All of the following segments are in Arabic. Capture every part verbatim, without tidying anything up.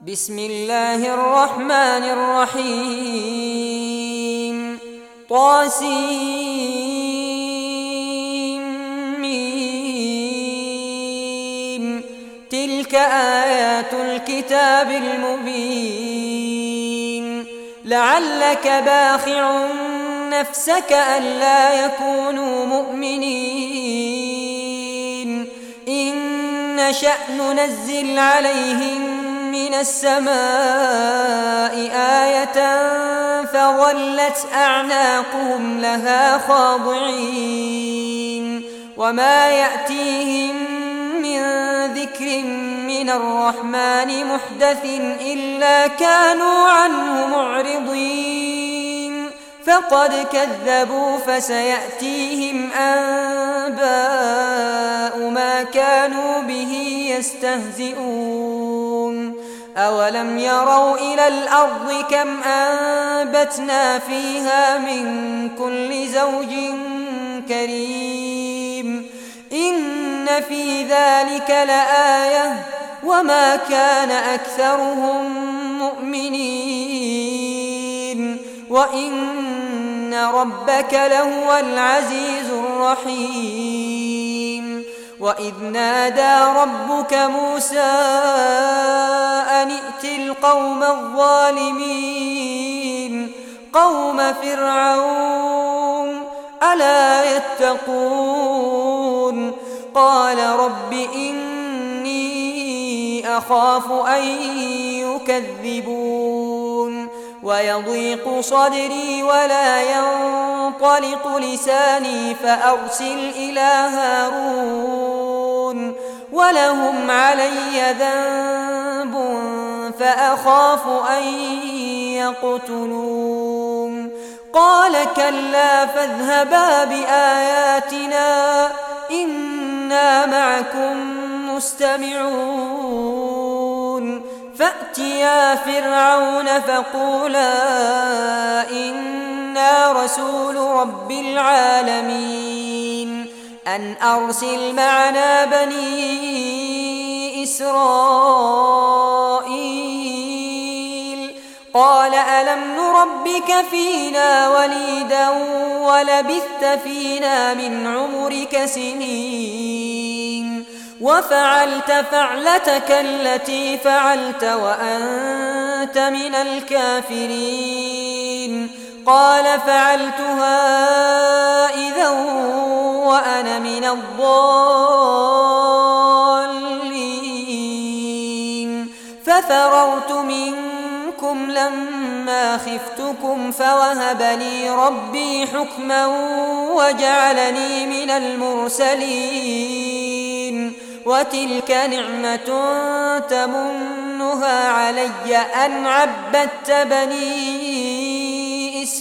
بسم الله الرحمن الرحيم طاسيم تلك آيات الكتاب المبين لعلك باخع نفسك ألا يكونوا مؤمنين إن نشأ ننزل عليهم من السماء آية فظلت أعناقهم لها خاضعين وما يأتيهم من ذكر من الرحمن محدث إلا كانوا عنه معرضين فقد كذبوا فسيأتيهم أنباء ما كانوا به يستهزئون أولم يروا إلى الأرض كم أنبتنا فيها من كل زوج كريم إن في ذلك لآية وما كان أكثرهم مؤمنين وإن ربك لهو العزيز الرحيم وإذ نادى ربك موسى أن ائت القوم الظالمين قوم فرعون ألا يتقون قال رب إني أخاف أن يكذبون ويضيق صدري ولا ينطلق لساني فأرسل إلى هارون ولهم علي ذنب فأخاف أن يقتلون قال كلا فاذهبا بآياتنا إنا معكم مستمعون فأتيا فرعون فقولا إنا رسول رب العالمين أن أرسل معنا بني إسرائيل قال ألم نربك فينا وليدا ولبثت فينا من عمرك سنين وفعلت فعلتك التي فعلت وأنت من الكافرين قال فعلتها إذا وأنا من الضالين ففررت منكم لما خفتكم فوهب لي ربي حكما وجعلني من المرسلين وتلك نعمة تمنها علي أن عبدت بني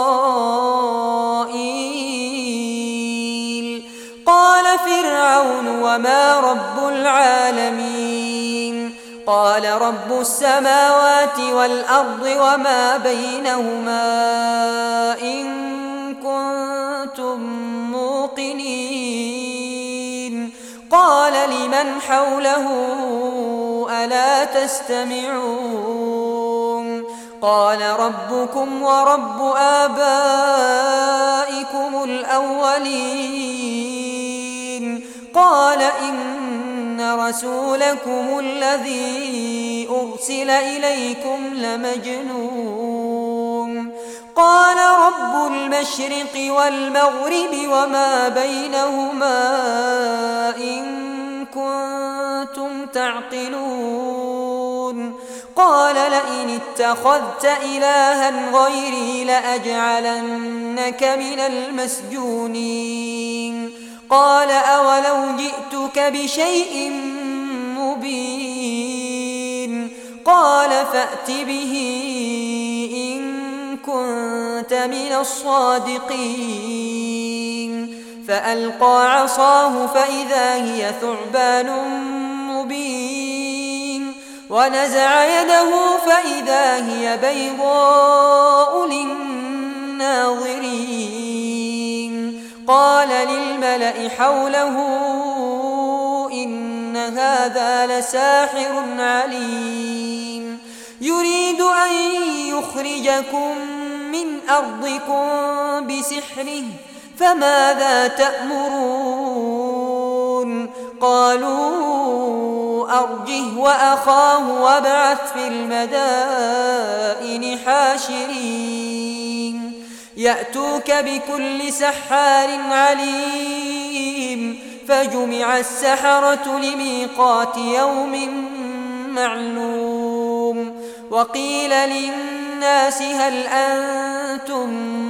إسرائيل قال فرعون وما رب العالمين قال رب السماوات والأرض وما بينهما إن كنتم موقنين قال لمن حوله ألا تستمعون قال ربكم ورب آبائكم الأولين قال إن رسولكم الذي أرسل إليكم لمجنون قال رب المشرق والمغرب وما بينهما إن كنتم تعقلون قال لئن اتخذت إلها غيري لأجعلنك من المسجونين قال أولو جئتك بشيء مبين قال فأت به إن كنت من الصادقين فألقى عصاه فإذا هي ثعبان مبين ونزع يده فإذا هي بيضاء للناظرين قال للملأ حوله إن هذا لساحر عليم ليخرجكم من أرضكم بسحره فماذا تأمرون قالوا أرجه وأخاه وابعث في المدائن حاشرين يأتوك بكل سحار عليم فجمع السحرة لميقات يوم معلوم وقيل للناس هل أنتم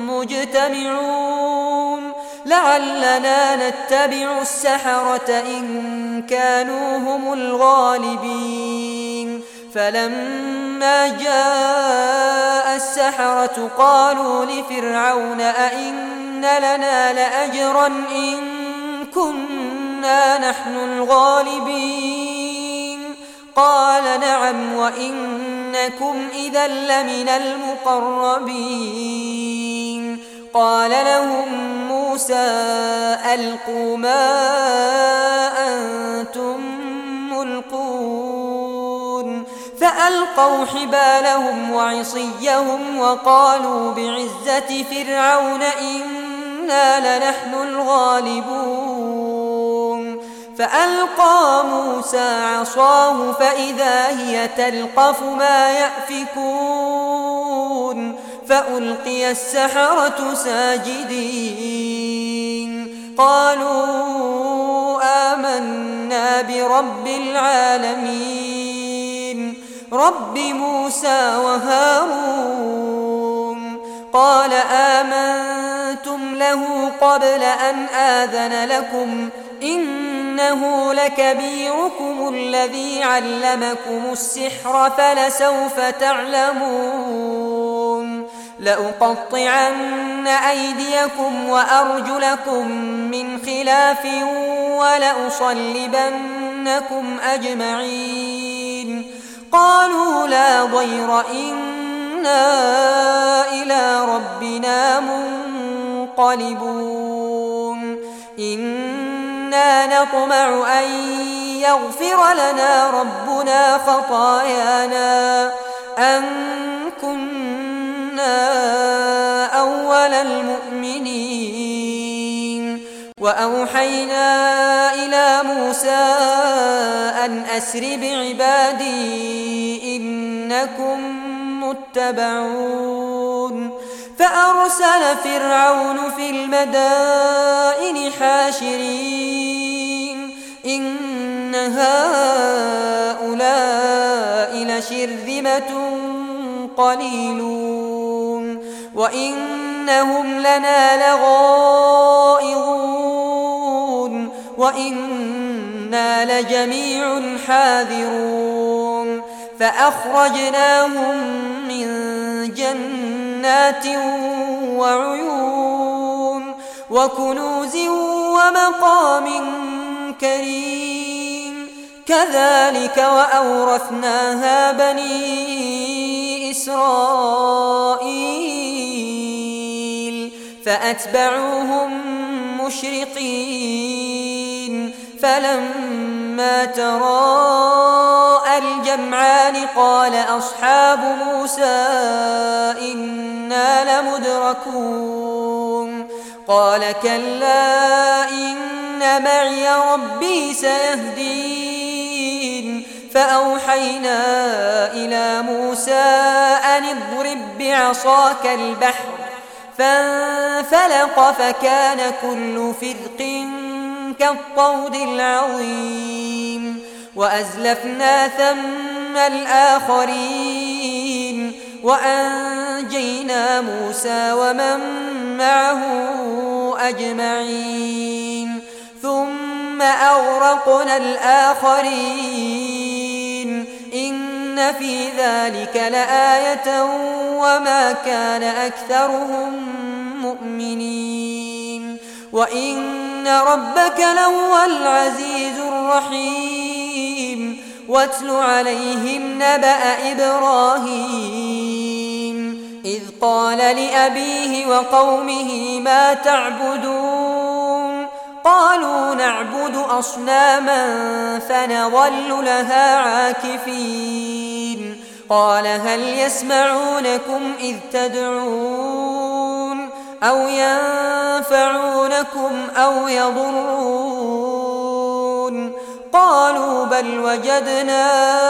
مجتمعون لعلنا نتبع السحرة إن كانوا هم الغالبين فلما جاء السحرة قالوا لفرعون أئن لنا لأجرا إن كنا نحن الغالبين قال نعم وإنكم إذا لمن المقربين قال لهم موسى ألقوا ما أنتم ملقون فألقوا حبالهم وعصيهم وقالوا بعزة فرعون إنا لنحن الغالبون فألقى موسى عصاه فإذا هي تلقف ما يأفكون فألقي السحرة ساجدين قالوا آمنا برب العالمين رب موسى وهارون قال آمنتم له قبل أن آذن لكم إنه لكبيركم الذي علمكم السحر فلسوف تعلمون لأقطعن أيديكم وأرجلكم من خلاف ولأصلبنكم أجمعين قالوا لا ضير إنا إلى ربنا منقلبون إنا نطمع أن يغفر لنا ربنا خطايانا أن كنا أول المؤمنين وأوحينا إلى موسى أن أسر بعبادي إنكم متبعون فأرسل فرعون في المدائن حاشرين إن هؤلاء لشرذمة قليلون وإنهم لنا لغائظون وإنا لجميع حاذرون فأخرجناهم من جنات وعيون وكنوز ومقام كريم كذلك وأورثناها بني إسرائيل فأتبعوهم مشرقين فلما تراءى الجمعان قال أصحاب موسى إنا لمدركون قال كلا إن معي ربي سيهدين فأوحينا إلى موسى أن اضرب بعصاك البحر فانفلق فكان كل فرق كالطود العظيم وأزلفنا ثم الآخرين وأنجينا موسى ومن معه أجمعين ثم أغرقنا الآخرين إن في ذلك لآية وما كان أكثرهم مؤمنين وإن ربك لهو العزيز الرحيم واتل عليهم نبأ إبراهيم إذ قال لأبيه وقومه ما تعبدون قالوا نعبد أصناما فنظل لها عاكفين قال هل يسمعونكم إذ تدعون أو ينفعونكم أو يضرون قالوا بل وجدنا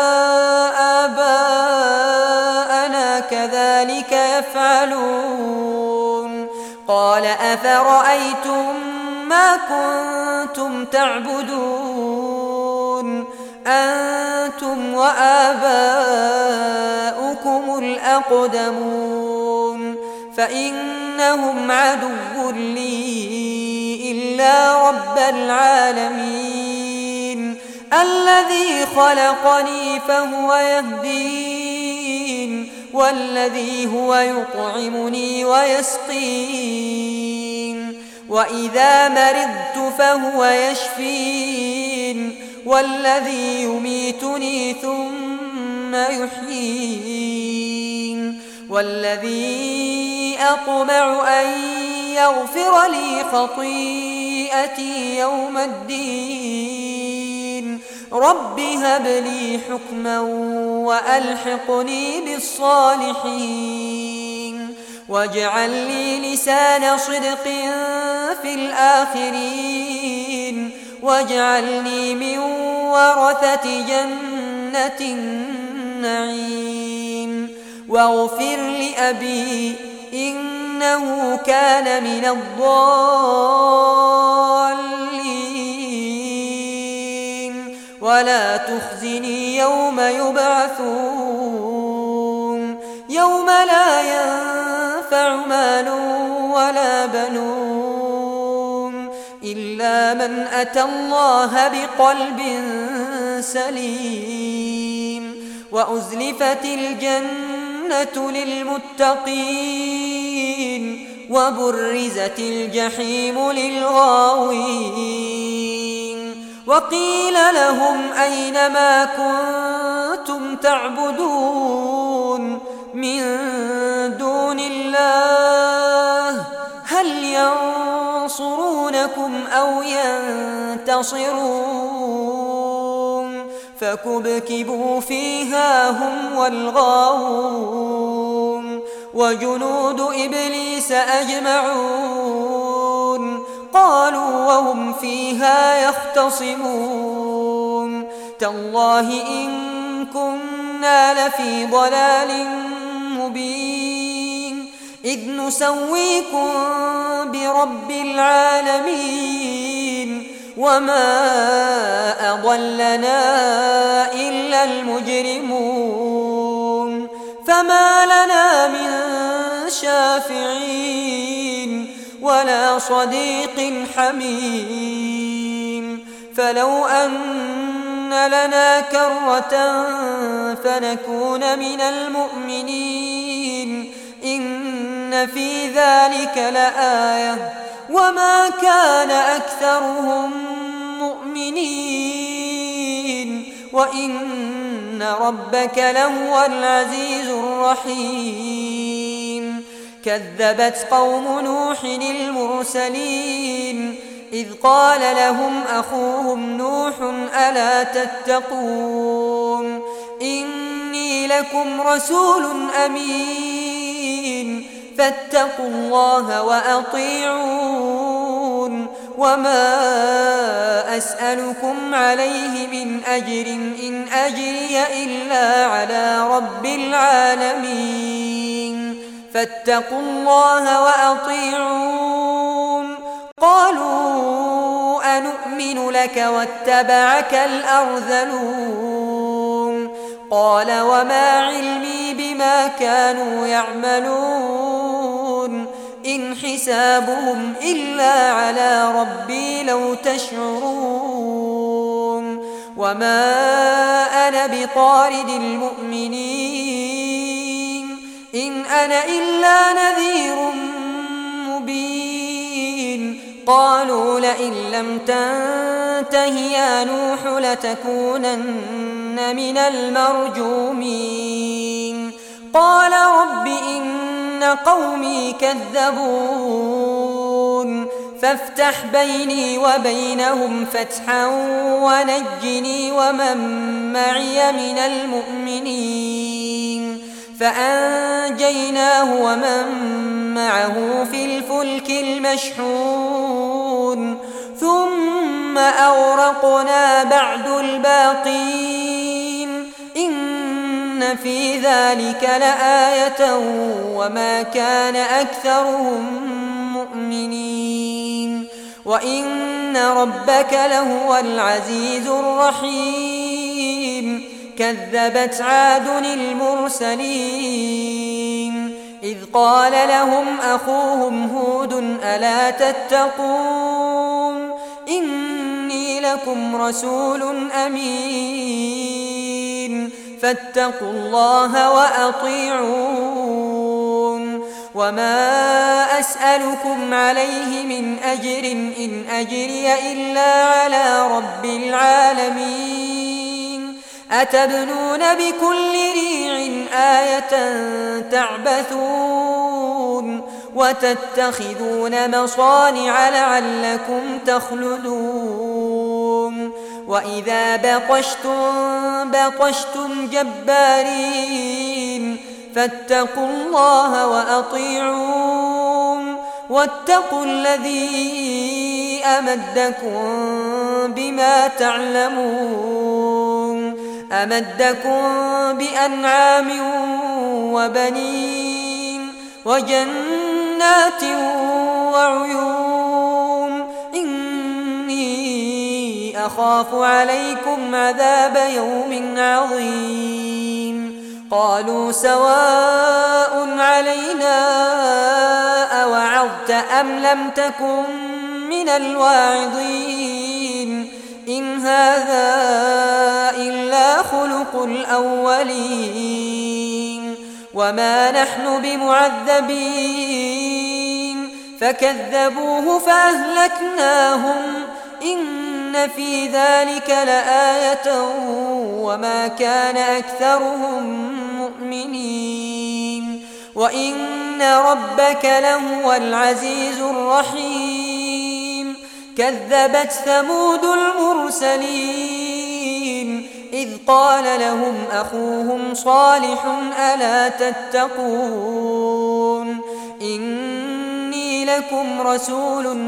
آباءنا كذلك يفعلون قال أفرأيتم ما كنتم تعبدون أنتم وآباؤكم الأقدمون فإنهم عدو لي إلا رب العالمين الذي خلقني فهو يهدين والذي هو يطعمني ويسقين وإذا مرضت فهو يشفين والذي يميتني ثم يحيين والذي أطمع أن يغفر لي خطيئتي يوم الدين رب هب لي حكما وألحقني بالصالحين واجعل لي لسان صدق في الآخرين واجعلني من ورثة جنة النعيم واغفر لأبي إنه كان من الضالين ولا تخزني يوم يبعثون يوم لا ينفع مال ولا بنون إلا من أتى الله بقلب سليم وأزلفت الجنة للمتقين وبرزت الجحيم للغاوين وقيل لهم أين ما كنتم تعبدون من دون الله هل ينصرونكم أو ينتصرون فكبكبوا فيها هم والغاوون وجنود إبليس أجمعون قالوا وهم فيها يختصمون تالله إن كنا لفي ضلال مبين إذ نسويكم برب العالمين وما أضلنا إلا المجرمون فما لنا من شافعين ولا صديق حميم فلو أن لنا كرة فنكون من المؤمنين إن في ذلك لآية وما كان أكثرهم مؤمنين وإن ربك لهو العزيز الرحيم كذبت قوم نوح المرسلين إذ قال لهم أخوهم نوح ألا تتقون إني لكم رسول أمين فاتقوا الله وأطيعون وما أسألكم عليه من أجر إن أجري إلا على رب العالمين فاتقوا الله وأطيعون قالوا أنؤمن لك واتبعك الأرذلون قال وما علمي بما كانوا يعملون إن حسابهم إلا على ربي لو تشعرون وما أنا بطارد المؤمنين إن أنا إلا نذير مبين قالوا لئن لم تنته يا نوح لتكونن من المرجومين قال رب إن قومي كذبون فافتح بيني وبينهم فتحا ونجني ومن معي من المؤمنين فأنجيناه ومن معه في الفلك المشحون ثم أغرقنا بعد الباقين إن في ذلك لآية وما كان أكثرهم مؤمنين وإن ربك لهو العزيز الرحيم كذبت عاد المرسلين إذ قال لهم أخوهم هود ألا تتقون إني لكم رسول أمين فاتقوا الله وأطيعون وما أسألكم عليه من أجر إن أجري إلا على رب العالمين أتبنون بكل ريع آية تعبثون وتتخذون مصانع لعلكم تخلدون وإذا بطشتم بطشتم جبارين فاتقوا الله وأطيعون واتقوا الذي أمدكم بما تعلمون أمدكم بأنعام وبنين وجنات وعيون إني أخاف عليكم عذاب يوم عظيم قالوا سواء علينا أوعظت أم لم تكن من الواعظين إن هذا إلا خلق الأولين وما نحن بمعذبين فكذبوه فأهلكناهم إن في ذلك لآية وما كان أكثرهم مؤمنين وإن ربك لهو العزيز الرحيم كذبت ثمود المرسلين إذ قال لهم أخوهم صالح ألا تتقون إني لكم رسول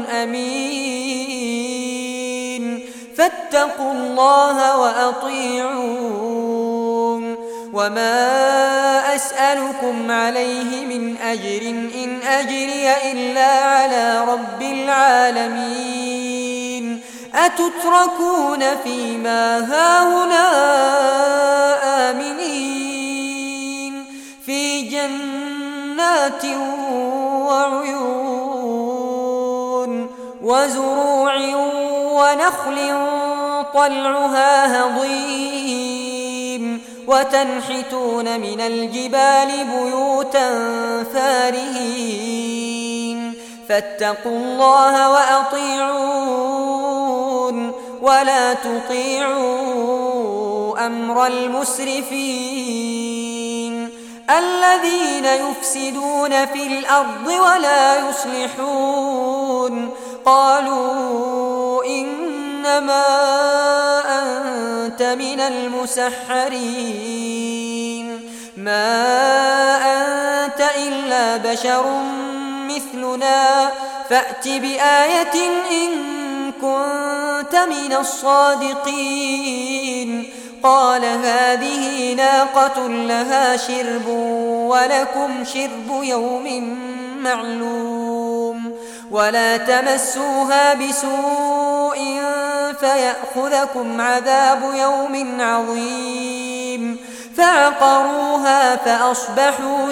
أمين فاتقوا الله وأطيعون وما أسألكم عليه من أجر إن أجري إلا على رب العالمين أتتركون فيما هاهنا آمنين في جنات وعيون وزروع ونخل طلعها هضيم وتنحتون من الجبال بيوتا فارهين فاتقوا الله وأطيعون ولا تطيعوا أمر المسرفين الذين يفسدون في الأرض ولا يصلحون قالوا إنما أنت من المسحرين ما أنت إلا بشر مثلنا فأت بآية إن كنت من الصادقين قال هذه ناقة لها شرب ولكم شرب يوم معلوم ولا تمسوها بسوء فيأخذكم عذاب يوم عظيم فعقروها فأصبحوا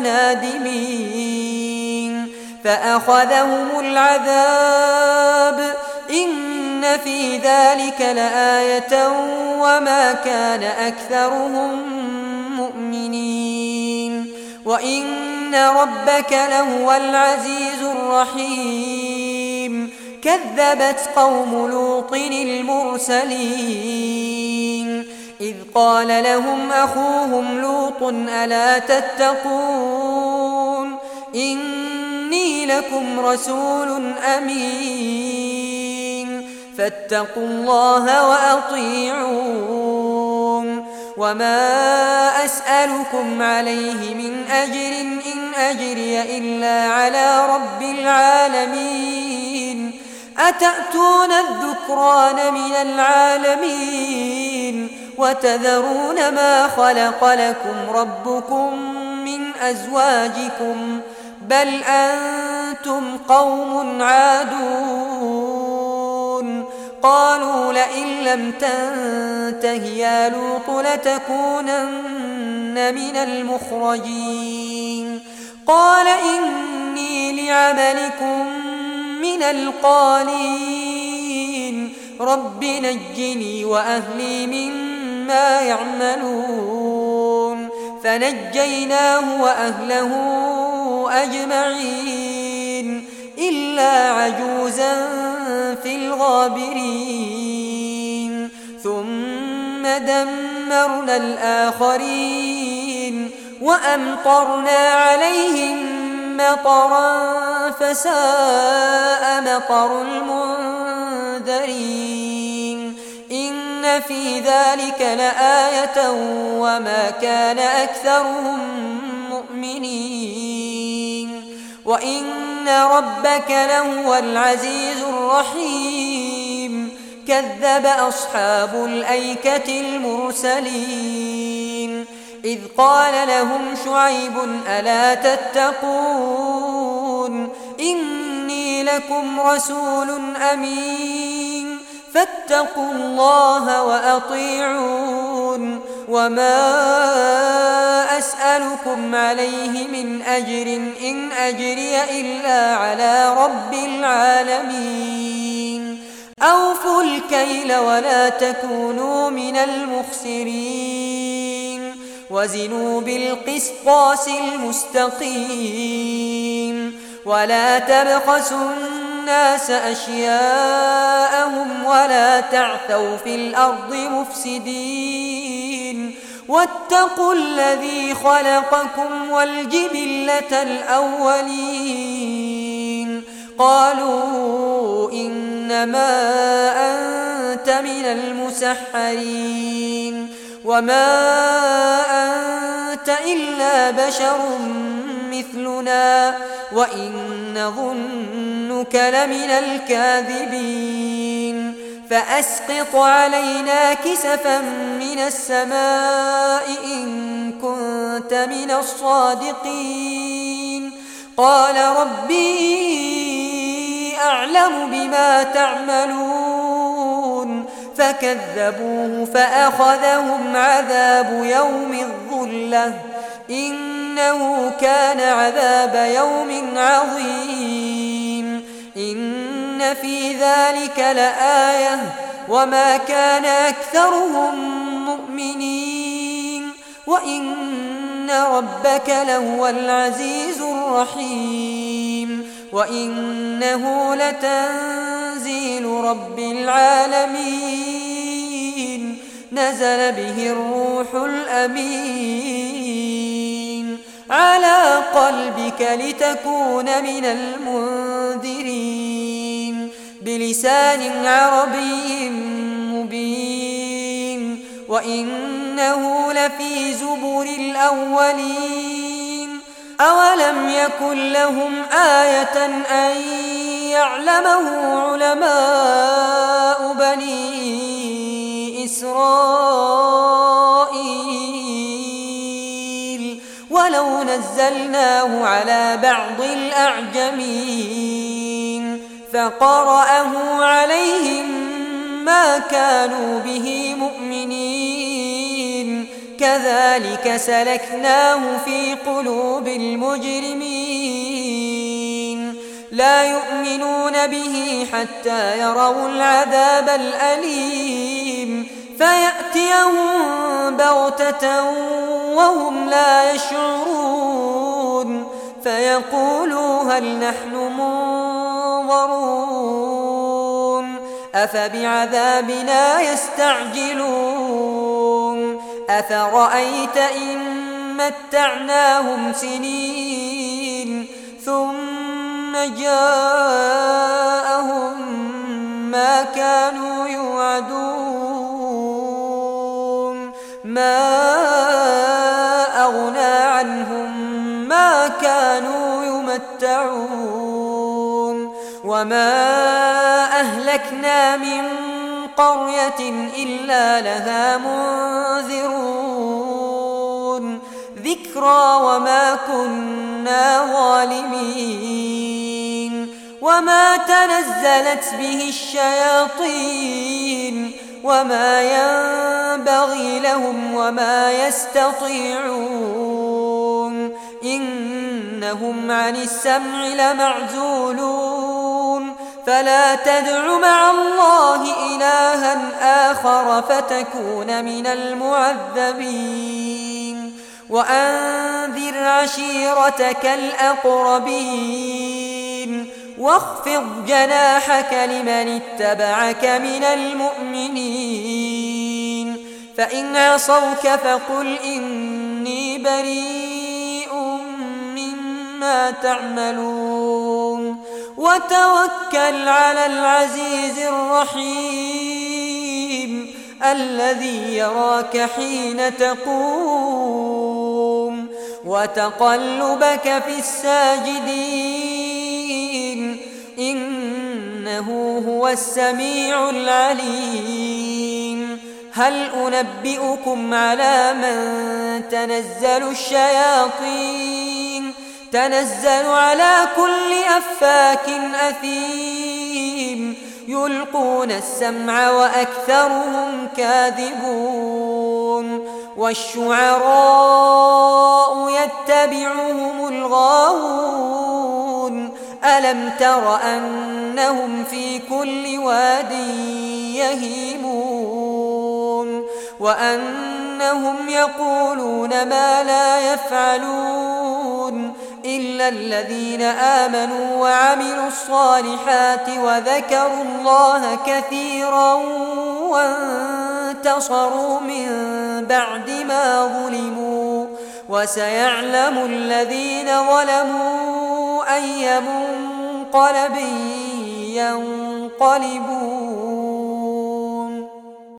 نادمين فأخذهم العذاب إن في ذلك لآية وما كان أكثرهم مؤمنين وإن ربك لهو العزيز الرحيم كذبت قوم لوط المرسلين إذ قال لهم أخوهم لوط ألا تتقون إني لكم رسول أمين فاتقوا الله وأطيعون وما أسألكم عليه من أجر إن أجري إلا على رب العالمين أتأتون الذكران من العالمين وتذرون ما خلق لكم ربكم من أزواجكم بل أنتم قوم عادون قالوا لئن لم تنته يا لوط لتكونن من المخرجين قال إني لعملكم من القالين رب نجني وأهلي مما يعملون فنجيناه وأهله أجمعين إلا عجوزا في الغابرين ثم دمرنا الآخرين وأمطرنا عليهم مطرا فساء مطر المنذرين إن في ذلك لآية وما كان أكثرهم مؤمنين وإن ربك لهو العزيز الرحيم كذب أصحاب الأيكة المرسلين إذ قال لهم شعيب ألا تتقون إني لكم رسول أمين فاتقوا الله وأطيعون وما أسألكم عليه من أجر إن أجري إلا على رب العالمين أوفوا الكيل ولا تكونوا من المخسرين وزنوا بالقسطاس المستقيم ولا تبخسوا الناس أشياءهم ولا تعثوا في الأرض مفسدين واتقوا الذي خلقكم والجبلة الأولين قالوا إنما أنت من المسحرين وما أنت إلا بشر مثلنا وإن نظنك لمن الكاذبين فأسقط علينا كسفا من السماء إن كنت من الصادقين قال ربي أعلم بما تعملون فكذبوه فأخذهم عذاب يوم الظلة إنه كان عذاب يوم عظيم إن في ذلك لآية وما كان أكثرهم مؤمنين وإن ربك لهو العزيز الرحيم وإنه لتنزيل رب العالمين نزل به الروح الأمين على قلبك لتكون من المنذرين بلسان عربي مبين وإنه لفي زبر الأولين أولم يكن لهم آية أن يعلمه علماء بني إسرائيل ولو نزلناه على بعض الأعجمين فقرأه عليهم ما كانوا به مؤمنين كذلك سلكناه في قلوب المجرمين لا يؤمنون به حتى يروا العذاب الأليم فيأتيهم بغتة وهم لا يشعرون فيقولوا هل نحن منظرون أفبعذابنا يستعجلون أفرأيت إن متعناهم سنين ثم جاءهم ما كانوا يوعدون ما أغنى عنهم ما كانوا يمتعون وما أهلكنا من قرية إلا لها منذرون ذكرى وما كنا ظالمين وما تنزلت به الشياطين وما ينبغي لهم وما يستطيعون إنهم عن السمع لمعزولون فلا تدع مع الله إلها آخر فتكون من المعذبين وأنذر عشيرتك الأقربين واخفض جناحك لمن اتبعك من المؤمنين فإن عصوك فقل إني بريء مما تعملون وتوكل على العزيز الرحيم الذي يراك حين تقوم وتقلبك في الساجدين إنه هو السميع العليم هل أنبئكم على من تنزل الشياطين تنزل على كل أفاك أثيم يلقون السمع وأكثرهم كاذبون والشعراء يتبعهم الغاوون ألم تر أنهم في كل واد يهيمون وأنهم يقولون ما لا يفعلون إلا الذين آمنوا وعملوا الصالحات وذكروا الله كثيرا وانتصروا من بعد ما ظلموا وسيعلم الذين ظلموا أي منقلب ينقلبون